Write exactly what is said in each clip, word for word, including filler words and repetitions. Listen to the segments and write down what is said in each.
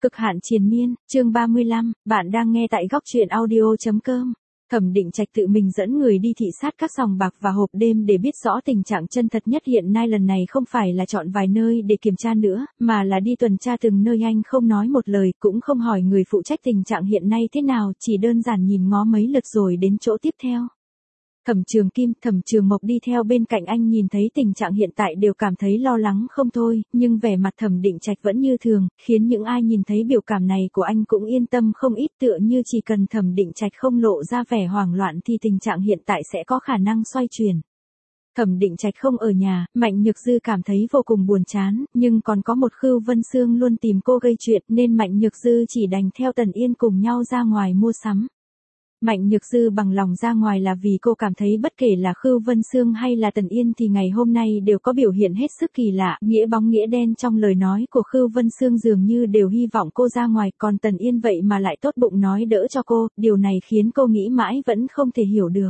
Cực hạn triền miên, chương ba mươi lăm, bạn đang nghe tại góc truyện audio chấm com. Thẩm Định Trạch tự mình dẫn người đi thị sát các sòng bạc và hộp đêm để biết rõ tình trạng chân thật nhất hiện nay. Lần này không phải là chọn vài nơi để kiểm tra nữa, mà là đi tuần tra từng nơi. Anh không nói một lời, cũng không hỏi người phụ trách tình trạng hiện nay thế nào, chỉ đơn giản nhìn ngó mấy lượt rồi đến chỗ tiếp theo. Thẩm Trường Kim, Thẩm Trường Mộc đi theo bên cạnh anh, nhìn thấy tình trạng hiện tại đều cảm thấy lo lắng không thôi, nhưng vẻ mặt Thẩm Định Trạch vẫn như thường, khiến những ai nhìn thấy biểu cảm này của anh cũng yên tâm không ít, tựa như chỉ cần Thẩm Định Trạch không lộ ra vẻ hoảng loạn thì tình trạng hiện tại sẽ có khả năng xoay chuyển. Thẩm Định Trạch không ở nhà, Mạnh Nhược Dư cảm thấy vô cùng buồn chán, nhưng còn có một Khưu Vân Sương luôn tìm cô gây chuyện nên Mạnh Nhược Dư chỉ đành theo Tần Yên cùng nhau ra ngoài mua sắm. Mạnh Nhược Dư bằng lòng ra ngoài là vì cô cảm thấy bất kể là Khưu Vân Sương hay là Tần Yên thì ngày hôm nay đều có biểu hiện hết sức kỳ lạ, nghĩa bóng nghĩa đen trong lời nói của Khưu Vân Sương dường như đều hy vọng cô ra ngoài, còn Tần Yên vậy mà lại tốt bụng nói đỡ cho cô, điều này khiến cô nghĩ mãi vẫn không thể hiểu được.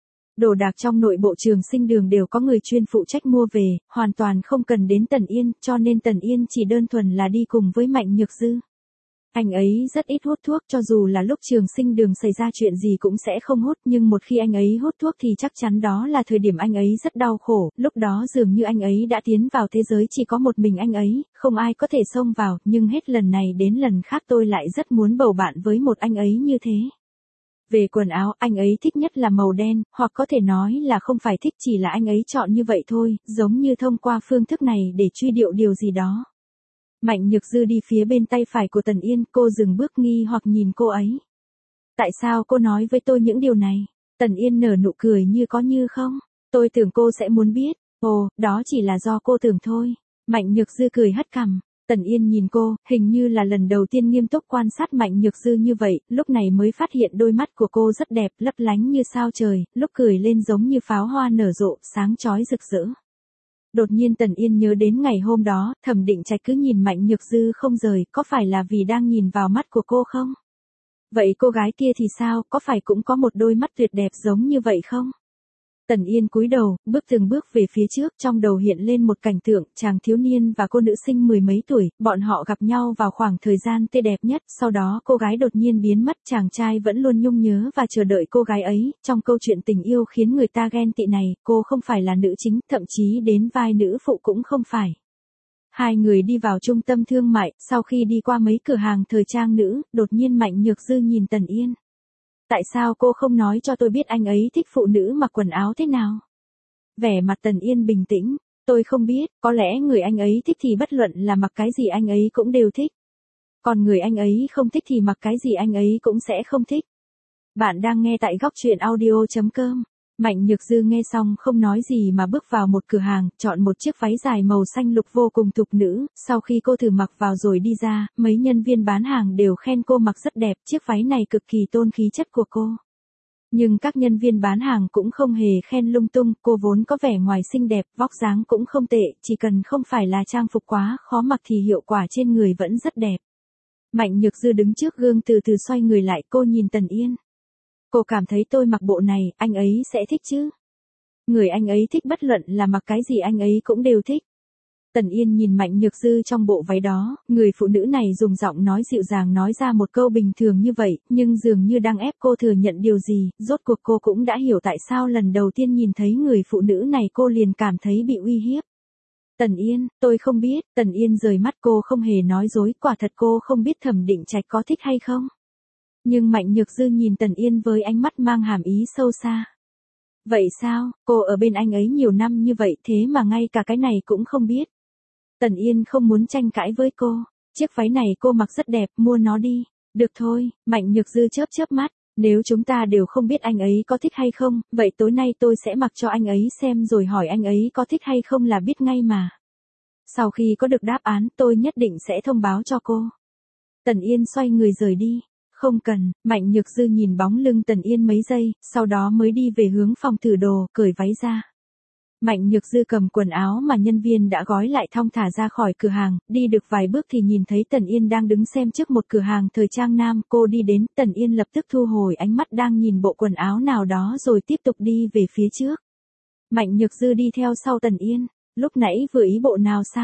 Đồ đạc trong nội bộ Trường Sinh Đường đều có người chuyên phụ trách mua về, hoàn toàn không cần đến Tần Yên, cho nên Tần Yên chỉ đơn thuần là đi cùng với Mạnh Nhược Dư. Anh ấy rất ít hút thuốc, cho dù là lúc Trường Sinh Đường xảy ra chuyện gì cũng sẽ không hút, nhưng một khi anh ấy hút thuốc thì chắc chắn đó là thời điểm anh ấy rất đau khổ, lúc đó dường như anh ấy đã tiến vào thế giới chỉ có một mình anh ấy, không ai có thể xông vào, nhưng hết lần này đến lần khác tôi lại rất muốn bầu bạn với một anh ấy như thế. Về quần áo, anh ấy thích nhất là màu đen, hoặc có thể nói là không phải thích, chỉ là anh ấy chọn như vậy thôi, giống như thông qua phương thức này để truy điệu điều gì đó. Mạnh Nhược Dư đi phía bên tay phải của Tần Yên, cô dừng bước nghi hoặc nhìn cô ấy. Tại sao cô nói với tôi những điều này? Tần Yên nở nụ cười như có như không. Tôi tưởng cô sẽ muốn biết. Ồ, đó chỉ là do cô tưởng thôi. Mạnh Nhược Dư cười hất cằm. Tần Yên nhìn cô, hình như là lần đầu tiên nghiêm túc quan sát Mạnh Nhược Dư như vậy, lúc này mới phát hiện đôi mắt của cô rất đẹp, lấp lánh như sao trời, lúc cười lên giống như pháo hoa nở rộ, sáng chói rực rỡ. Đột nhiên Tần Yên nhớ đến ngày hôm đó, Thẩm Định Trạch cứ nhìn Mạnh Nhược Dư không rời, có phải là vì đang nhìn vào mắt của cô không? Vậy cô gái kia thì sao, có phải cũng có một đôi mắt tuyệt đẹp giống như vậy không? Tần Yên cúi đầu, bước từng bước về phía trước, trong đầu hiện lên một cảnh tượng, chàng thiếu niên và cô nữ sinh mười mấy tuổi, bọn họ gặp nhau vào khoảng thời gian tươi đẹp nhất, sau đó cô gái đột nhiên biến mất, chàng trai vẫn luôn nhung nhớ và chờ đợi cô gái ấy, trong câu chuyện tình yêu khiến người ta ghen tị này, cô không phải là nữ chính, thậm chí đến vai nữ phụ cũng không phải. Hai người đi vào trung tâm thương mại, sau khi đi qua mấy cửa hàng thời trang nữ, đột nhiên Mạnh Nhược Dư nhìn Tần Yên. Tại sao cô không nói cho tôi biết anh ấy thích phụ nữ mặc quần áo thế nào? Vẻ mặt Tần Yên bình tĩnh, tôi không biết, có lẽ người anh ấy thích thì bất luận là mặc cái gì anh ấy cũng đều thích. Còn người anh ấy không thích thì mặc cái gì anh ấy cũng sẽ không thích. Bạn đang nghe tại góc truyện audio chấm com. Mạnh Nhược Dư nghe xong không nói gì mà bước vào một cửa hàng, chọn một chiếc váy dài màu xanh lục vô cùng tục nữ, sau khi cô thử mặc vào rồi đi ra, mấy nhân viên bán hàng đều khen cô mặc rất đẹp, chiếc váy này cực kỳ tôn khí chất của cô. Nhưng các nhân viên bán hàng cũng không hề khen lung tung, cô vốn có vẻ ngoài xinh đẹp, vóc dáng cũng không tệ, chỉ cần không phải là trang phục quá khó mặc thì hiệu quả trên người vẫn rất đẹp. Mạnh Nhược Dư đứng trước gương từ từ xoay người lại, cô nhìn Tần Yên. Cô cảm thấy tôi mặc bộ này, anh ấy sẽ thích chứ? Người anh ấy thích bất luận là mặc cái gì anh ấy cũng đều thích. Tần Yên nhìn Mạnh Nhược Dư trong bộ váy đó, người phụ nữ này dùng giọng nói dịu dàng nói ra một câu bình thường như vậy, nhưng dường như đang ép cô thừa nhận điều gì, rốt cuộc cô cũng đã hiểu tại sao lần đầu tiên nhìn thấy người phụ nữ này cô liền cảm thấy bị uy hiếp. Tần Yên, tôi không biết, Tần Yên rời mắt, cô không hề nói dối, quả thật cô không biết Thẩm Định Trạch có thích hay không. Nhưng Mạnh Nhược Dư nhìn Tần Yên với ánh mắt mang hàm ý sâu xa. Vậy sao, cô ở bên anh ấy nhiều năm như vậy thế mà ngay cả cái này cũng không biết. Tần Yên không muốn tranh cãi với cô. Chiếc váy này cô mặc rất đẹp, mua nó đi. Được thôi, Mạnh Nhược Dư chớp chớp mắt. Nếu chúng ta đều không biết anh ấy có thích hay không, vậy tối nay tôi sẽ mặc cho anh ấy xem rồi hỏi anh ấy có thích hay không là biết ngay mà. Sau khi có được đáp án tôi nhất định sẽ thông báo cho cô. Tần Yên xoay người rời đi. Không cần, Mạnh Nhược Dư nhìn bóng lưng Tần Yên mấy giây, sau đó mới đi về hướng phòng thử đồ, cởi váy ra. Mạnh Nhược Dư cầm quần áo mà nhân viên đã gói lại thong thả ra khỏi cửa hàng, đi được vài bước thì nhìn thấy Tần Yên đang đứng xem trước một cửa hàng thời trang nam, cô đi đến, Tần Yên lập tức thu hồi ánh mắt đang nhìn bộ quần áo nào đó rồi tiếp tục đi về phía trước. Mạnh Nhược Dư đi theo sau Tần Yên, lúc nãy vừa ý bộ nào sao?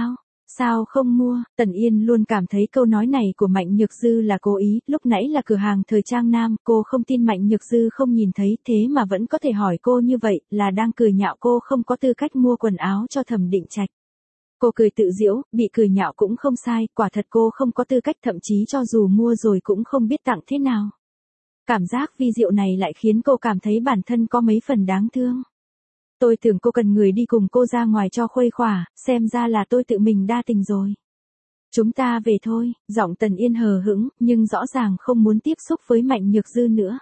Sao không mua? Tần Yên luôn cảm thấy câu nói này của Mạnh Nhược Dư là cố ý, lúc nãy là cửa hàng thời trang nam, cô không tin Mạnh Nhược Dư không nhìn thấy, thế mà vẫn có thể hỏi cô như vậy, là đang cười nhạo cô không có tư cách mua quần áo cho Thẩm Định Trạch. Cô cười tự giễu, bị cười nhạo cũng không sai, quả thật cô không có tư cách, thậm chí cho dù mua rồi cũng không biết tặng thế nào. Cảm giác vi diệu này lại khiến cô cảm thấy bản thân có mấy phần đáng thương. Tôi tưởng cô cần người đi cùng cô ra ngoài cho khuây khỏa, xem ra là tôi tự mình đa tình rồi. Chúng ta về thôi, giọng Tần Yên hờ hững, nhưng rõ ràng không muốn tiếp xúc với Mạnh Nhược Dư nữa.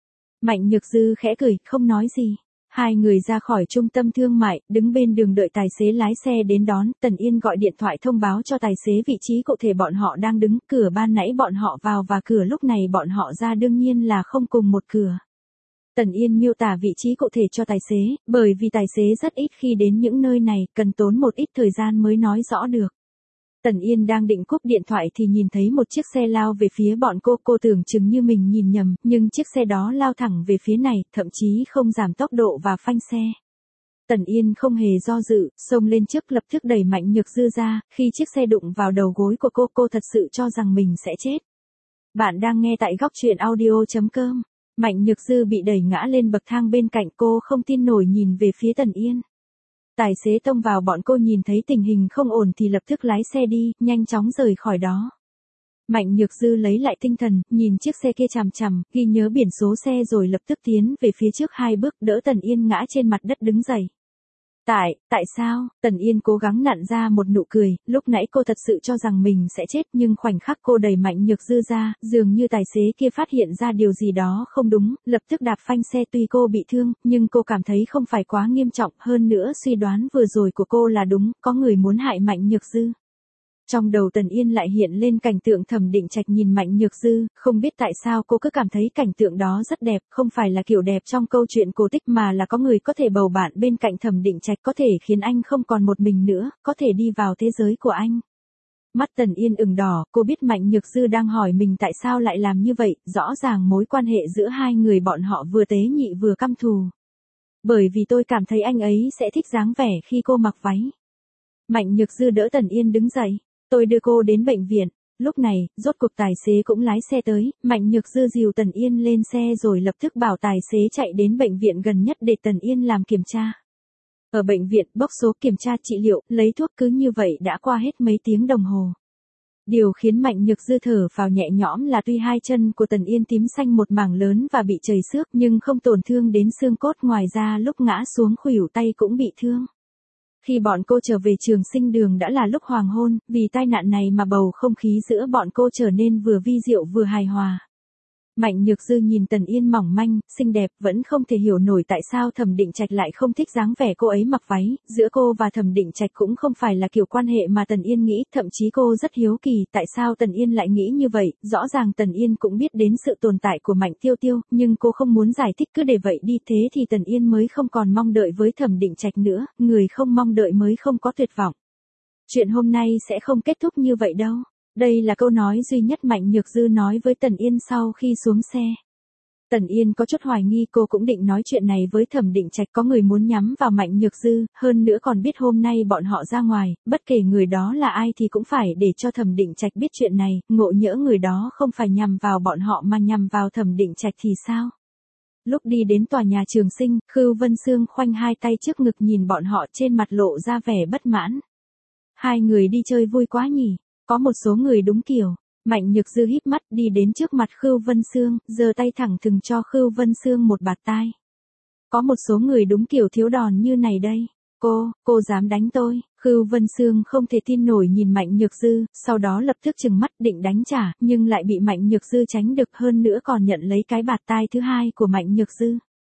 Mạnh Nhược Dư khẽ cười, không nói gì. Hai người ra khỏi trung tâm thương mại, đứng bên đường đợi tài xế lái xe đến đón, Tần Yên gọi điện thoại thông báo cho tài xế vị trí cụ thể bọn họ đang đứng, cửa ban nãy bọn họ vào và cửa lúc này bọn họ ra đương nhiên là không cùng một cửa. Tần Yên miêu tả vị trí cụ thể cho tài xế, bởi vì tài xế rất ít khi đến những nơi này, cần tốn một ít thời gian mới nói rõ được. Tần Yên đang định cúp điện thoại thì nhìn thấy một chiếc xe lao về phía bọn cô, cô tưởng chừng như mình nhìn nhầm, nhưng chiếc xe đó lao thẳng về phía này, thậm chí không giảm tốc độ và phanh xe. Tần Yên không hề do dự, xông lên trước lập tức đẩy Mạnh Nhược Dư ra, khi chiếc xe đụng vào đầu gối của cô, cô thật sự cho rằng mình sẽ chết. Bạn đang nghe tại góc truyện audio chấm com. Mạnh Nhược Dư bị đẩy ngã lên bậc thang bên cạnh, cô không tin nổi nhìn về phía Tần Yên. Tài xế tông vào bọn cô nhìn thấy tình hình không ổn thì lập tức lái xe đi, nhanh chóng rời khỏi đó. Mạnh Nhược Dư lấy lại tinh thần, nhìn chiếc xe kia chằm chằm, ghi nhớ biển số xe rồi lập tức tiến về phía trước hai bước, đỡ Tần Yên ngã trên mặt đất đứng dậy. Tại, tại sao? Tần Yên cố gắng nặn ra một nụ cười, lúc nãy cô thật sự cho rằng mình sẽ chết nhưng khoảnh khắc cô đẩy Mạnh Nhược Dư ra, dường như tài xế kia phát hiện ra điều gì đó không đúng, lập tức đạp phanh xe, tuy cô bị thương, nhưng cô cảm thấy không phải quá nghiêm trọng, hơn nữa suy đoán vừa rồi của cô là đúng, có người muốn hại Mạnh Nhược Dư. Trong đầu Tần Yên lại hiện lên cảnh tượng Thẩm Định Trạch nhìn Mạnh Nhược Dư, không biết tại sao cô cứ cảm thấy cảnh tượng đó rất đẹp, không phải là kiểu đẹp trong câu chuyện cổ tích mà là có người có thể bầu bạn bên cạnh Thẩm Định Trạch, có thể khiến anh không còn một mình nữa, có thể đi vào thế giới của anh. Mắt Tần Yên ửng đỏ, cô biết Mạnh Nhược Dư đang hỏi mình tại sao lại làm như vậy, rõ ràng mối quan hệ giữa hai người bọn họ vừa tế nhị vừa căm thù. Bởi vì tôi cảm thấy anh ấy sẽ thích dáng vẻ khi cô mặc váy. Mạnh Nhược Dư đỡ Tần Yên đứng dậy. Tôi đưa cô đến bệnh viện. Lúc này, rốt cuộc tài xế cũng lái xe tới, Mạnh Nhược Dư dìu Tần Yên lên xe rồi lập tức bảo tài xế chạy đến bệnh viện gần nhất để Tần Yên làm kiểm tra. Ở bệnh viện, bốc số, kiểm tra, trị liệu, lấy thuốc, cứ như vậy đã qua hết mấy tiếng đồng hồ. Điều khiến Mạnh Nhược Dư thở phào nhẹ nhõm là tuy hai chân của Tần Yên tím xanh một mảng lớn và bị trầy xước nhưng không tổn thương đến xương cốt, ngoài ra lúc ngã xuống khuỷu tay cũng bị thương. Khi bọn cô trở về trường sinh đường đã là lúc hoàng hôn, vì tai nạn này mà bầu không khí giữa bọn cô trở nên vừa vi diệu vừa hài hòa. Mạnh Nhược Dư nhìn Tần Yên mỏng manh, xinh đẹp, vẫn không thể hiểu nổi tại sao Thẩm Định Trạch lại không thích dáng vẻ cô ấy mặc váy, giữa cô và Thẩm Định Trạch cũng không phải là kiểu quan hệ mà Tần Yên nghĩ, thậm chí cô rất hiếu kỳ tại sao Tần Yên lại nghĩ như vậy, rõ ràng Tần Yên cũng biết đến sự tồn tại của Mạnh Tiêu Tiêu, nhưng cô không muốn giải thích, cứ để vậy đi, thế thì Tần Yên mới không còn mong đợi với Thẩm Định Trạch nữa, người không mong đợi mới không có tuyệt vọng. Chuyện hôm nay sẽ không kết thúc như vậy đâu. Đây là câu nói duy nhất Mạnh Nhược Dư nói với Tần Yên sau khi xuống xe. Tần Yên có chút hoài nghi, cô cũng định nói chuyện này với Thẩm Định Trạch, có người muốn nhắm vào Mạnh Nhược Dư, hơn nữa còn biết hôm nay bọn họ ra ngoài, bất kể người đó là ai thì cũng phải để cho Thẩm Định Trạch biết chuyện này, ngộ nhỡ người đó không phải nhằm vào bọn họ mà nhằm vào Thẩm Định Trạch thì sao? Lúc đi đến tòa nhà Trường Sinh, Khưu Vân Sương khoanh hai tay trước ngực nhìn bọn họ, trên mặt lộ ra vẻ bất mãn. Hai người đi chơi vui quá nhỉ? Có một số người đúng kiểu. Mạnh Nhược Dư híp mắt đi đến trước mặt Khưu Vân Sương, giơ tay thẳng thừng cho Khưu Vân Sương một bạt tai. Có một số người đúng kiểu thiếu đòn như này đây. Cô, cô dám đánh tôi. Khưu Vân Sương không thể tin nổi nhìn Mạnh Nhược Dư, sau đó lập tức trừng mắt định đánh trả, nhưng lại bị Mạnh Nhược Dư tránh được, hơn nữa còn nhận lấy cái bạt tai thứ hai của Mạnh Nhược Dư.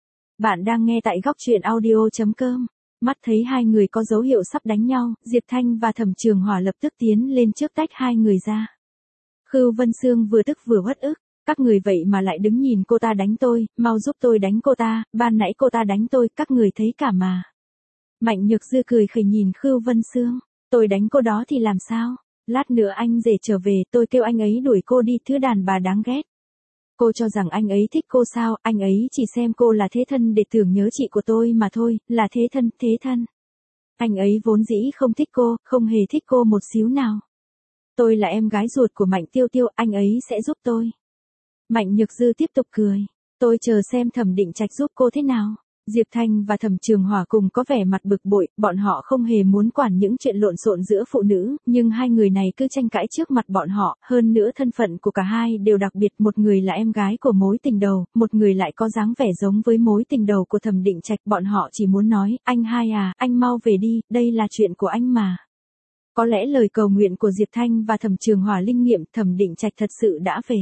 Bạn đang nghe tại góc truyện audio chấm com. Mắt thấy hai người có dấu hiệu sắp đánh nhau, Diệp Thanh và Thẩm Trường Hỏa lập tức tiến lên trước tách hai người ra. Khưu Vân Sương vừa tức vừa uất ức, các người vậy mà lại đứng nhìn cô ta đánh tôi, mau giúp tôi đánh cô ta, ban nãy cô ta đánh tôi, các người thấy cả mà. Mạnh Nhược Dư cười khẩy nhìn Khưu Vân Sương, tôi đánh cô đó thì làm sao, lát nữa anh rể trở về tôi kêu anh ấy đuổi cô đi, thứ đàn bà đáng ghét. Cô cho rằng anh ấy thích cô sao, anh ấy chỉ xem cô là thế thân để tưởng nhớ chị của tôi mà thôi, là thế thân, thế thân. Anh ấy vốn dĩ không thích cô, không hề thích cô một xíu nào. Tôi là em gái ruột của Mạnh Tiêu Tiêu, anh ấy sẽ giúp tôi. Mạnh Nhược Dư tiếp tục cười. Tôi chờ xem Thẩm Định Trạch giúp cô thế nào. Diệp Thanh và Thẩm Trường Hỏa cùng có vẻ mặt bực bội, bọn họ không hề muốn quản những chuyện lộn xộn giữa phụ nữ, nhưng hai người này cứ tranh cãi trước mặt bọn họ, hơn nữa thân phận của cả hai đều đặc biệt, một người là em gái của mối tình đầu, một người lại có dáng vẻ giống với mối tình đầu của Thẩm Định Trạch, bọn họ chỉ muốn nói, anh hai à, anh mau về đi, đây là chuyện của anh mà. Có lẽ lời cầu nguyện của Diệp Thanh và Thẩm Trường Hỏa linh nghiệm, Thẩm Định Trạch thật sự đã về.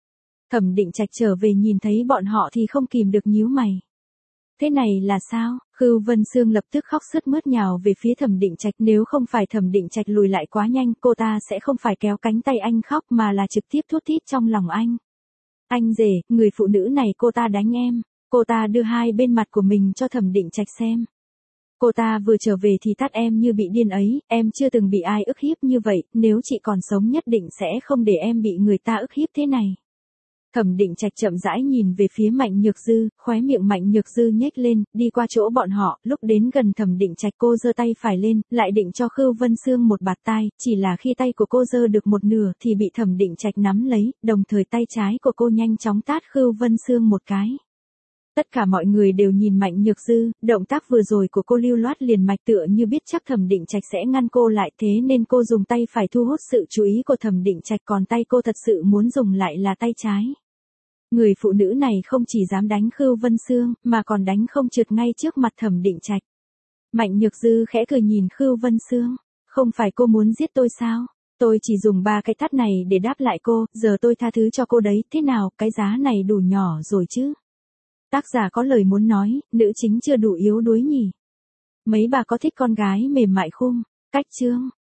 Thẩm Định Trạch trở về nhìn thấy bọn họ thì không kìm được nhíu mày. Thế này là sao? Khưu Vân Sương lập tức khóc sướt mướt nhào về phía Thẩm Định Trạch, nếu không phải Thẩm Định Trạch lùi lại quá nhanh, cô ta sẽ không phải kéo cánh tay anh khóc mà là trực tiếp thút thít trong lòng anh. Anh rể, người phụ nữ này cô ta đánh em. Cô ta đưa hai bên mặt của mình cho Thẩm Định Trạch xem. Cô ta vừa trở về thì tát em như bị điên ấy, em chưa từng bị ai ức hiếp như vậy, nếu chị còn sống nhất định sẽ không để em bị người ta ức hiếp thế này. Thẩm Định Trạch chậm rãi nhìn về phía Mạnh Nhược Dư, khóe miệng Mạnh Nhược Dư nhếch lên, đi qua chỗ bọn họ, lúc đến gần Thẩm Định Trạch cô giơ tay phải lên, lại định cho Khưu Vân Sương một bạt tai, chỉ là khi tay của cô giơ được một nửa thì bị Thẩm Định Trạch nắm lấy, đồng thời tay trái của cô nhanh chóng tát Khưu Vân Sương một cái. Tất cả mọi người đều nhìn Mạnh Nhược Dư, động tác vừa rồi của cô lưu loát liền mạch tựa như biết chắc Thẩm Định Trạch sẽ ngăn cô lại, thế nên cô dùng tay phải thu hút sự chú ý của Thẩm Định Trạch, còn tay cô thật sự muốn dùng lại là tay trái. Người phụ nữ này không chỉ dám đánh Khưu Vân Sương, mà còn đánh không trượt ngay trước mặt Thẩm Định Trạch. Mạnh Nhược Dư khẽ cười nhìn Khưu Vân Sương, không phải cô muốn giết tôi sao? Tôi chỉ dùng ba cái tát này để đáp lại cô, giờ tôi tha thứ cho cô đấy, thế nào, cái giá này đủ nhỏ rồi chứ? Tác giả có lời muốn nói, nữ chính chưa đủ yếu đuối nhỉ? Mấy bà có thích con gái mềm mại không? Cách chương